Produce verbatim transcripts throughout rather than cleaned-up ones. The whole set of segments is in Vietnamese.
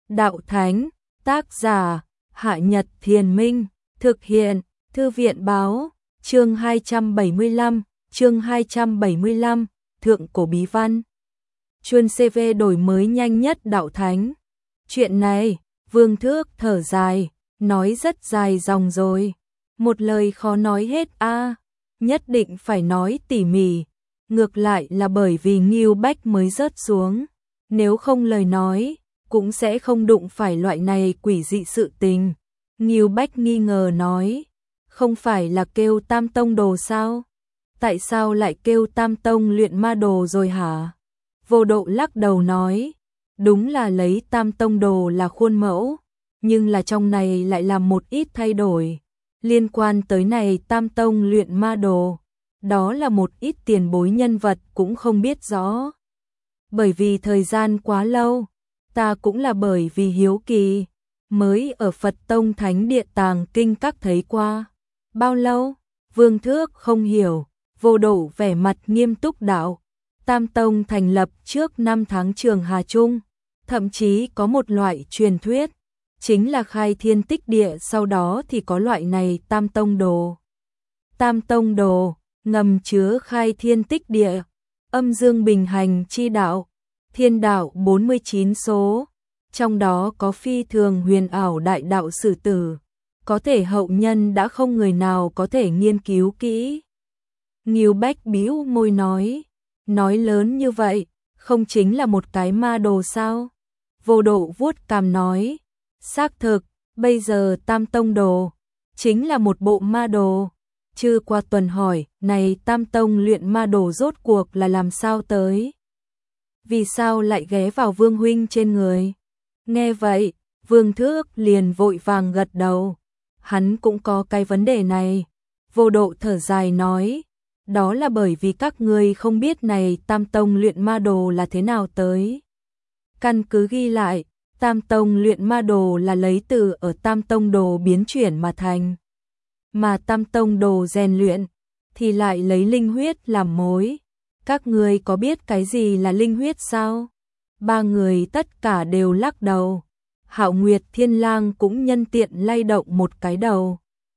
đạo thánh, tác giả, Hạ Nhật Thiền Minh, thực hiện, Thư viện báo, chương hai trăm bảy mươi lăm, chương hai trăm bảy mươi lăm, Thượng cổ bí văn. Chuyên xê vê đổi mới nhanh nhất đạo thánh. Chuyện này, Vương Thước thở dài, nói rất dài dòng rồi. Một lời khó nói hết a, à, nhất định phải nói tỉ mỉ. Ngược lại là bởi vì Ngưu Bách mới rớt xuống. Nếu không lời nói, cũng sẽ không đụng phải loại này quỷ dị sự tình. Ngưu Bách nghi ngờ nói, không phải là kêu Tam Tông Đồ sao? Tại sao lại kêu Tam Tông luyện ma đồ rồi hả? Vô Độ lắc đầu nói, đúng là lấy Tam Tông Đồ là khuôn mẫu, nhưng là trong này lại làm một ít thay đổi. Liên quan tới này Tam Tông luyện ma đồ, đó là một ít tiền bối nhân vật cũng không biết rõ. Bởi vì thời gian quá lâu, ta cũng là bởi vì hiếu kỳ, mới ở Phật Tông Thánh Địa Tàng Kinh Các thấy qua. Bao lâu? Vương Thước không hiểu. Vô Độ vẻ mặt nghiêm túc đạo, Tam Tông thành lập trước năm tháng Trường Hà Trung, thậm chí có một loại truyền thuyết, chính là khai thiên tích địa sau đó thì có loại này Tam Tông Đồ. Tam Tông Đồ, ngầm chứa khai thiên tích địa, âm dương bình hành chi đạo, thiên đạo bốn mươi chín số, trong đó có phi thường huyền ảo đại đạo sử tử, có thể hậu nhân đã không người nào có thể nghiên cứu kỹ. Ngưu Bách bĩu môi nói, nói lớn như vậy, không chính là một cái ma đồ sao? Vô Độ vuốt cằm nói, xác thực, bây giờ Tam Tông Đồ, chính là một bộ ma đồ. Chư qua tuần hỏi, này Tam Tông luyện ma đồ rốt cuộc là làm sao tới? Vì sao lại ghé vào Vương huynh trên người? Nghe vậy, Vương Thước liền vội vàng gật đầu, hắn cũng có cái vấn đề này. Vô Độ thở dài nói, đó là bởi vì các ngươi không biết này Tam Tông luyện ma đồ là thế nào tới. Căn cứ ghi lại, Tam Tông luyện ma đồ là lấy từ ở Tam Tông Đồ biến chuyển mà thành. Mà Tam Tông Đồ rèn luyện, thì lại lấy linh huyết làm mối. Các ngươi có biết cái gì là linh huyết sao? Ba người tất cả đều lắc đầu. Hạo Nguyệt Thiên Lang cũng nhân tiện lay động một cái đầu.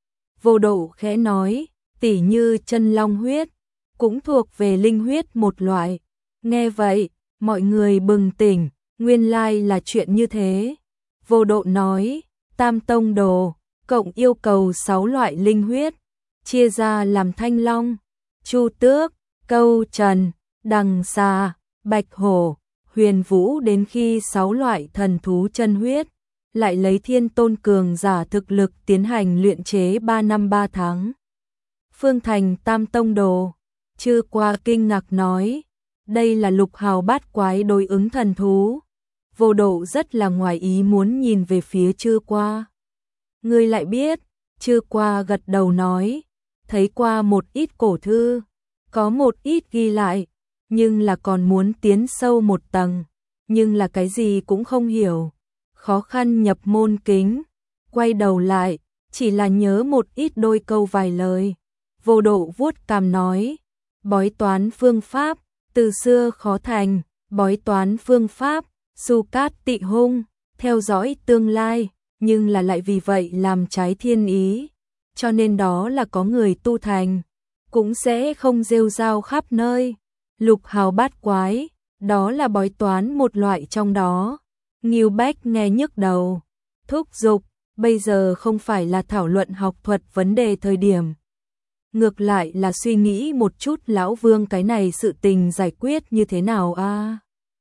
Vô Độ khẽ nói, tỉ như chân long huyết, cũng thuộc về linh huyết một loại. Nghe vậy, mọi người bừng tỉnh, nguyên lai là chuyện như thế. Vô Độ nói, Tam Tông Đồ, cộng yêu cầu sáu loại linh huyết, chia ra làm Thanh Long, Chu Tước, Câu Trần, Đằng Xà, Bạch Hổ, Huyền Vũ đến khi sáu loại thần thú chân huyết, lại lấy thiên tôn cường giả thực lực tiến hành luyện chế ba năm ba tháng. Phương thành Tam Tông Đồ. Chư qua kinh ngạc nói, đây là lục hào bát quái đối ứng thần thú. Vô Độ rất là ngoài ý muốn nhìn về phía chư qua. Ngươi lại biết? Chư qua gật đầu nói, thấy qua một ít cổ thư, có một ít ghi lại, nhưng là còn muốn tiến sâu một tầng, nhưng là cái gì cũng không hiểu. Khó khăn nhập môn kính, quay đầu lại, chỉ là nhớ một ít đôi câu vài lời. Vô Độ vuốt cằm nói, bói toán phương pháp, từ xưa khó thành, bói toán phương pháp, su cát tị hung, theo dõi tương lai, nhưng là lại vì vậy làm trái thiên ý, cho nên đó là có người tu thành, cũng sẽ không rêu rao khắp nơi. Lục hào bát quái, đó là bói toán một loại trong đó. Ngưu Bách nghe nhức đầu, thúc giục, bây giờ không phải là thảo luận học thuật vấn đề thời điểm. Ngược lại là suy nghĩ một chút lão Vương cái này sự tình giải quyết như thế nào a? À?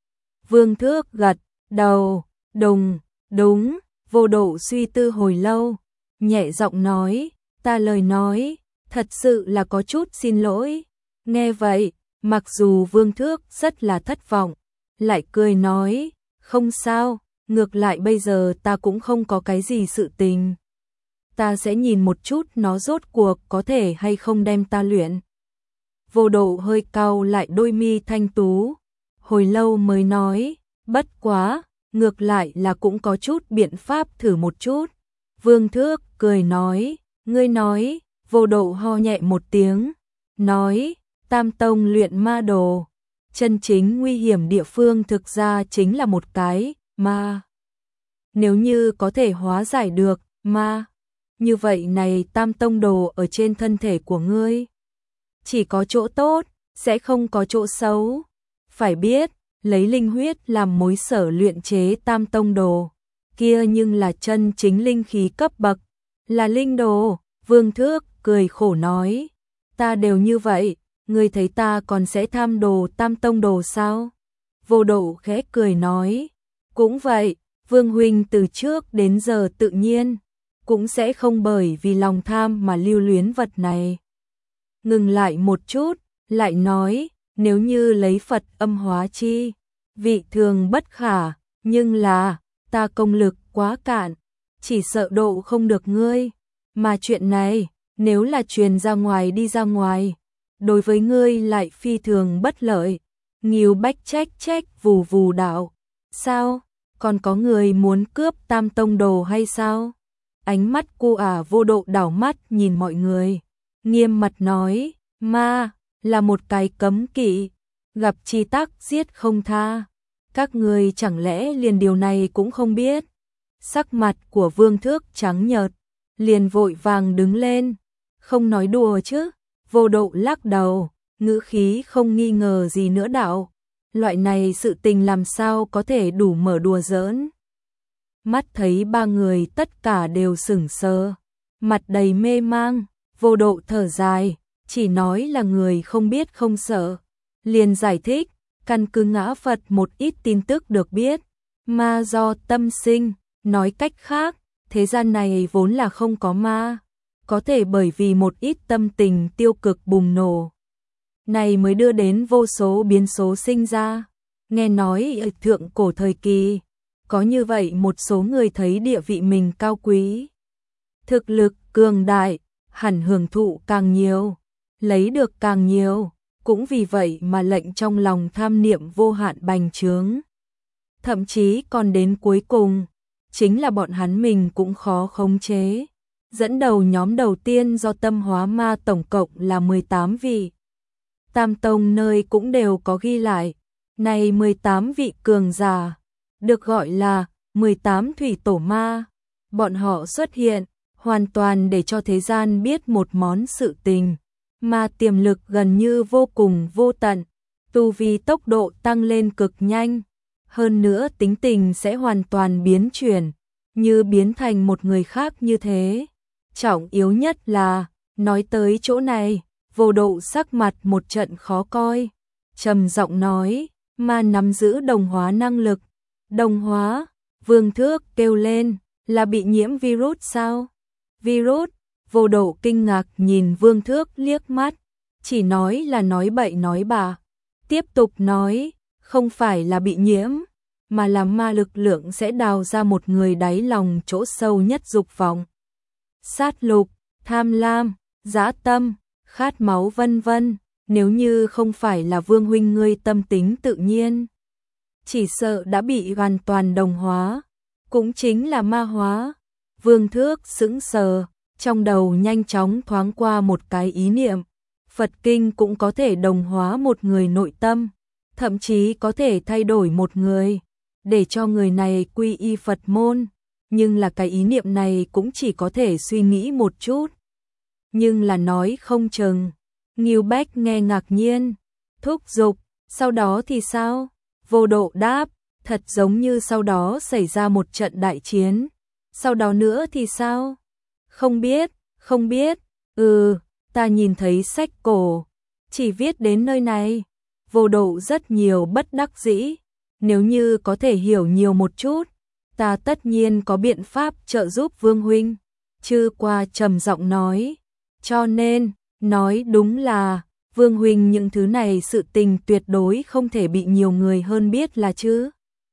Vương Thước gật đầu, đùng, đúng. Vô Độ suy tư hồi lâu, nhẹ giọng nói, ta lời nói, thật sự là có chút xin lỗi. Nghe vậy, mặc dù Vương Thước rất là thất vọng, lại cười nói, không sao, ngược lại bây giờ ta cũng không có cái gì sự tình. Ta sẽ nhìn một chút nó rốt cuộc có thể hay không đem ta luyện. Vô Độ hơi cau lại đôi mi thanh tú, hồi lâu mới nói, bất quá, ngược lại là cũng có chút biện pháp thử một chút. Vương Thước cười nói, ngươi nói. Vô Độ ho nhẹ một tiếng, nói, Tam Tông luyện ma đồ, chân chính nguy hiểm địa phương thực ra chính là một cái ma nếu như có thể hóa giải được ma, như vậy này tam tông đồ ở trên thân thể của ngươi chỉ có chỗ tốt, sẽ không có chỗ xấu. Phải biết, lấy linh huyết làm mối sở luyện chế tam tông đồ, kia nhưng là chân chính linh khí cấp bậc, là linh đồ. Vương Thước cười khổ nói, ta đều như vậy, ngươi thấy ta còn sẽ tham đồ tam tông đồ sao? Vô Độ khẽ cười nói, cũng vậy, Vương huynh từ trước đến giờ tự nhiên cũng sẽ không bởi vì lòng tham mà lưu luyến vật này. Ngừng lại một chút, lại nói, nếu như lấy Phật âm hóa chi, vị thường bất khả, nhưng là, ta công lực quá cạn, chỉ sợ độ không được ngươi, mà chuyện này, nếu là truyền ra ngoài đi ra ngoài, đối với ngươi lại phi thường bất lợi. Nghiêu Bách trách trách vù vù đạo, sao, còn có người muốn cướp tam tông đồ hay sao? Ánh mắt cô ả Vô Độ đảo mắt nhìn mọi người, nghiêm mặt nói, ma, là một cái cấm kỵ, gặp chi tắc giết không tha. Các người chẳng lẽ liền điều này cũng không biết? Sắc mặt của Vương Thước trắng nhợt, liền vội vàng đứng lên, không nói đùa chứ. Vô Độ lắc đầu, ngữ khí không nghi ngờ gì nữa đạo, loại này sự tình làm sao có thể đủ mở đùa giỡn. Mắt thấy ba người tất cả đều sững sờ, mặt đầy mê mang. Vô Độ thở dài, chỉ nói là người không biết không sợ, liền giải thích, căn cứ ngã Phật một ít tin tức được biết, ma do tâm sinh, nói cách khác, thế gian này vốn là không có ma, có thể bởi vì một ít tâm tình tiêu cực bùng nổ, này mới đưa đến vô số biến số sinh ra. Nghe nói ở thượng cổ thời kỳ, có như vậy một số người thấy địa vị mình cao quý, thực lực cường đại, hẳn hưởng thụ càng nhiều, lấy được càng nhiều, cũng vì vậy mà lệnh trong lòng tham niệm vô hạn bành trướng. Thậm chí còn đến cuối cùng, chính là bọn hắn mình cũng khó khống chế. Dẫn đầu nhóm đầu tiên do tâm hóa ma tổng cộng là mười tám vị. Tam tông nơi cũng đều có ghi lại, này mười tám vị cường giả, được gọi là mười tám thủy tổ ma. Bọn họ xuất hiện, hoàn toàn để cho thế gian biết một món sự tình, mà tiềm lực gần như vô cùng vô tận, tu vi tốc độ tăng lên cực nhanh, hơn nữa tính tình sẽ hoàn toàn biến chuyển, như biến thành một người khác như thế. Trọng yếu nhất là, nói tới chỗ này, Vô Độ sắc mặt một trận khó coi, trầm giọng nói, ma nắm giữ đồng hóa năng lực. Đồng hóa? Vương Thước kêu lên, là bị nhiễm virus sao? Virus? Vô Độ kinh ngạc nhìn Vương Thước liếc mắt, chỉ nói là nói bậy nói bạ. Tiếp tục nói, không phải là bị nhiễm, mà là ma lực lượng sẽ đào ra một người đáy lòng chỗ sâu nhất dục vọng, sát lục, tham lam, dã tâm, khát máu vân vân. Nếu như không phải là Vương huynh ngươi tâm tính tự nhiên, chỉ sợ đã bị hoàn toàn đồng hóa, cũng chính là ma hóa. Vương Thước sững sờ, trong đầu nhanh chóng thoáng qua một cái ý niệm, Phật kinh cũng có thể đồng hóa một người nội tâm, thậm chí có thể thay đổi một người, để cho người này quy y Phật môn, nhưng là cái ý niệm này cũng chỉ có thể suy nghĩ một chút, nhưng là nói không chừng. Nghiêu Bách nghe ngạc nhiên, thúc giục, sau đó thì sao? Vô Độ đáp, thật giống như sau đó xảy ra một trận đại chiến, sau đó nữa thì sao? Không biết, không biết, ừ, ta nhìn thấy sách cổ, chỉ viết đến nơi này. Vô Độ rất nhiều bất đắc dĩ, nếu như có thể hiểu nhiều một chút, ta tất nhiên có biện pháp trợ giúp Vương huynh. Chư Qua trầm giọng nói, cho nên, nói đúng là, Vương huynh những thứ này sự tình tuyệt đối không thể bị nhiều người hơn biết là chứ.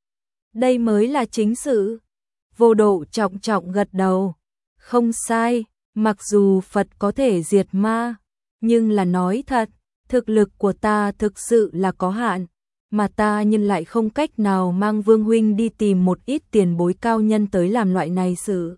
Đây mới là chính sự. Vô Độ trọng trọng gật đầu, không sai, mặc dù Phật có thể diệt ma, nhưng là nói thật, thực lực của ta thực sự là có hạn, mà ta nhưng lại không cách nào mang Vương huynh đi tìm một ít tiền bối cao nhân tới làm loại này sự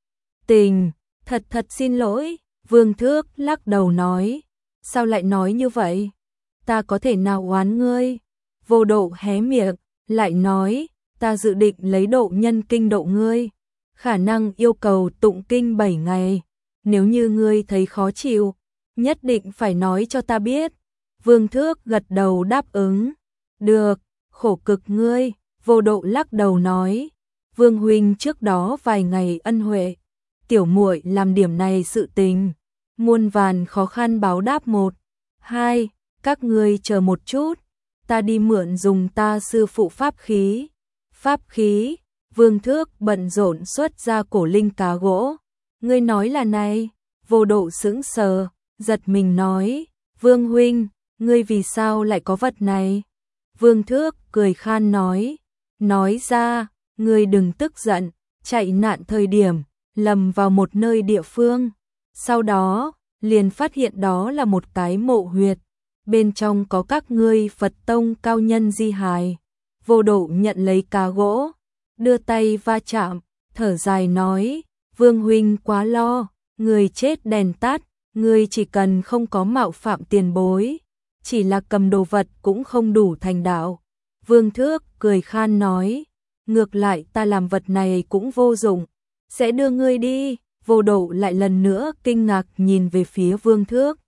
tình. Thật thật xin lỗi. Vương Thước lắc đầu nói, sao lại nói như vậy? Ta có thể nào oán ngươi? Vô Độ hé miệng, lại nói, ta dự định lấy độ nhân kinh độ ngươi, khả năng yêu cầu tụng kinh bảy ngày, nếu như ngươi thấy khó chịu, nhất định phải nói cho ta biết. Vương Thước gật đầu đáp ứng. Được, khổ cực ngươi, Vô Độ lắc đầu nói. Vương huynh trước đó vài ngày ân huệ, tiểu muội làm điểm này sự tình, muôn vàn khó khăn báo đáp một. Hai, các ngươi chờ một chút, ta đi mượn dùng ta sư phụ pháp khí. Pháp khí? Vương Thước bận rộn xuất ra cổ linh cá gỗ. Ngươi nói là này? Vô Độ sững sờ, giật mình nói. Vương huynh, ngươi vì sao lại có vật này? Vương Thước cười khan nói. Nói ra, ngươi đừng tức giận, chạy nạn thời điểm, lầm vào một nơi địa phương. Sau đó, liền phát hiện đó là một cái mộ huyệt. Bên trong có các ngươi Phật tông cao nhân di hài. Vô Độ nhận lấy cá gỗ, đưa tay va chạm, thở dài nói. Vương huynh quá lo, người chết đèn tắt, người chỉ cần không có mạo phạm tiền bối, chỉ là cầm đồ vật cũng không đủ thành đạo. Vương Thước cười khan nói. Ngược lại ta làm vật này cũng vô dụng, sẽ đưa ngươi đi. Vô Độ lại lần nữa kinh ngạc nhìn về phía Vương Thước,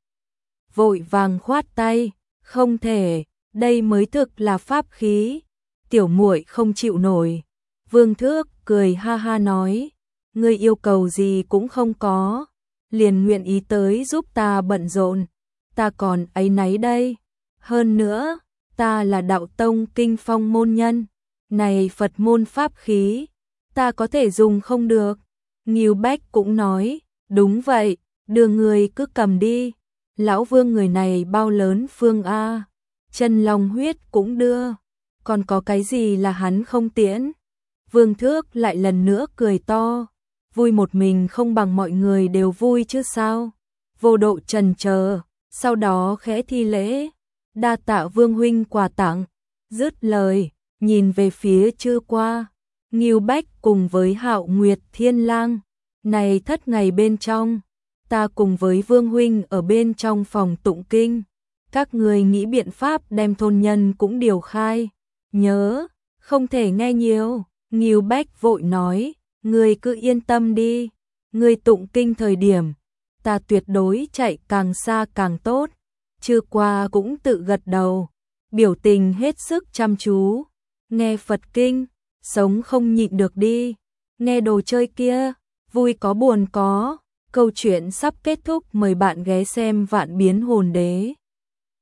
vội vàng khoát tay. Không thể, đây mới thực là pháp khí, tiểu muội không chịu nổi. Vương Thước cười ha ha nói. Ngươi yêu cầu gì cũng không có, liền nguyện ý tới giúp ta bận rộn, ta còn áy náy đây. Hơn nữa, ta là đạo tông kinh phong môn nhân, này Phật môn pháp khí, ta có thể dùng không được. Ngưu Bách cũng nói. Đúng vậy, đưa người cứ cầm đi. Lão Vương người này bao lớn phương a, chân long huyết cũng đưa, còn có cái gì là hắn không tiễn? Vương Thước lại lần nữa cười to. Vui một mình không bằng mọi người đều vui chứ sao? Vô Độ trần chờ, sau đó khẽ thi lễ. Đa tạ Vương huynh quà tặng. Dứt lời, nhìn về phía Chư Qua, Ngưu Bách cùng với Hạo Nguyệt Thiên Lang. Này thất ngày bên trong, ta cùng với Vương huynh ở bên trong phòng tụng kinh, các người nghĩ biện pháp đem thôn nhân cũng điều khai. Nhớ, không thể nghe nhiều. Ngưu Bách vội nói. Ngươi cứ yên tâm đi, ngươi tụng kinh thời điểm, ta tuyệt đối chạy càng xa càng tốt. Chư Qua cũng tự gật đầu, biểu tình hết sức chăm chú. Nghe Phật kinh, sống không nhịn được đi. Nghe đồ chơi kia, vui có buồn có. Câu chuyện sắp kết thúc, mời bạn ghé xem Vạn Biến Hồn Đế.